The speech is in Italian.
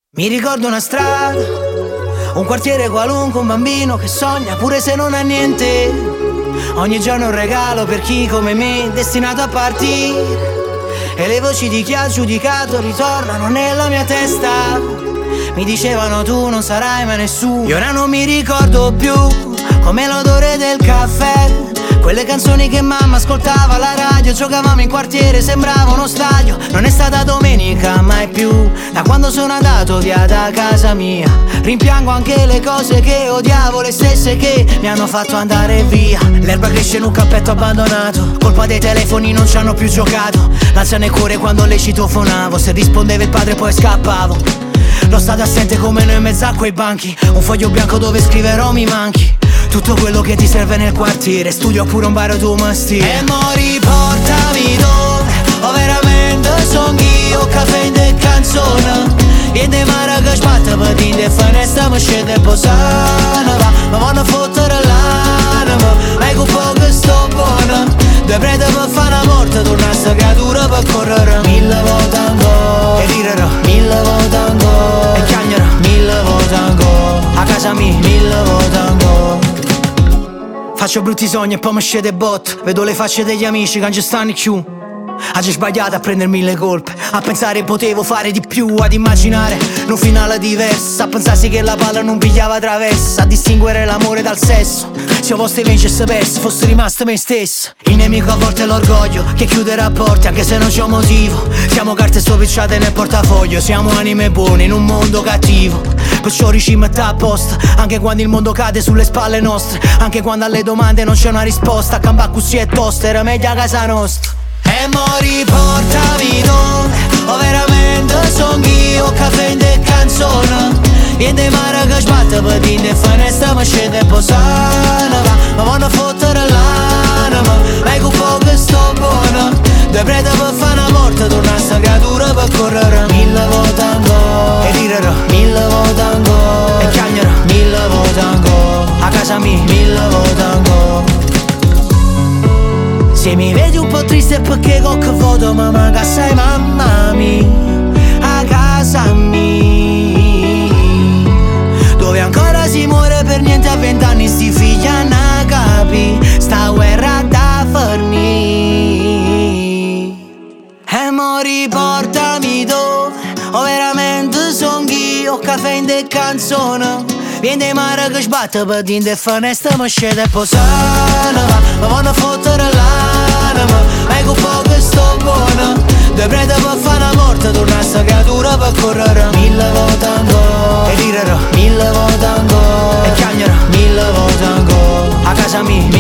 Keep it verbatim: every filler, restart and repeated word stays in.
Mi ricordo una strada, un quartiere qualunque, un bambino che sogna pure se non ha niente. Ogni giorno un regalo per chi come me destinato a partire. E le voci di chi ha giudicato ritornano nella mia testa. Mi dicevano tu non sarai mai nessuno. E ora non mi ricordo più come l'odore del caffè, quelle canzoni che mamma ascoltava alla radio. Giocavamo in quartiere, sembrava uno stadio. Non è stata domenica mai più da quando sono andato via da casa mia. Rimpiango anche le cose che odiavo, le stesse che mi hanno fatto andare via. L'erba cresce in un campetto abbandonato, colpa dei telefoni non ci hanno più giocato. L'ansia nel cuore quando le citofonavo, se rispondeva il padre poi scappavo. Lo stato assente come noi in mezzo a quei banchi, un foglio bianco dove scriverò mi manchi. Tutto quello che ti serve nel quartiere, studio oppure un bar tuo mestiere. E mo riportami dove ho veramente songhi o caffè in de canzone. E de mare che sbatte per de finestra mi scende e posana va. Ma vanno a fottere l'anima, ma con poco sto buona. Due prete per fare una morte, torna sta creatura per correre. Mille volte ancora, e direrò mille volte ancora, e chiagnerò mille volte ancora, a casa mia mille volte ancora. Faccio brutti sogni e poi mi scende bot. Vedo le facce degli amici che non ci stanno più. Oggi sbagliato a prendermi le colpe, a pensare potevo fare di più, ad immaginare un finale diverso, a pensarsi che la palla non pigliava traversa, a distinguere l'amore dal sesso. Se io fosse vincesse perso, fosse rimasto me stesso. Il nemico a volte è l'orgoglio che chiude i rapporti anche se non c'è un motivo. Siamo carte stropicciate nel portafoglio, siamo anime buone in un mondo cattivo. Perciò ricimetta apposta, anche quando il mondo cade sulle spalle nostre, anche quando alle domande non c'è una risposta. A cambà così è tosta, era meglio a casa nostra. E mo riportami dove ho veramente songhi o caffè in de canzone. E de mare che sbatte per di de finestra mi scende e posana va. Ma vanno a fottere l'anima, ma con poco sto buona. Due prete per fare una morte, torna sta creatura per correre. Mille volte ancora, e direrò mille volte ancora, e chiagnerò mille volte ancora, a casa mia mille volte ancora. Se mi vedi un po' triste è perché con che voto mi manca sei mamma mia, a casa mia, dove ancora si muore per niente a vent'anni sti figli hanno capi, sta guerra da fornì. E mo riportami dove ho veramente songhi o caffè in de canzone. Viene mare che sbatte per di de finestra mi scende e posana va. Ma vanno a fottere l'anima, ma con poco sto buona. Due prete per fare una morte, torna sta creatura per correre. Mille volte ancora, e direrò mille volte ancora, e chiagnerò mille volte ancora, a casa mia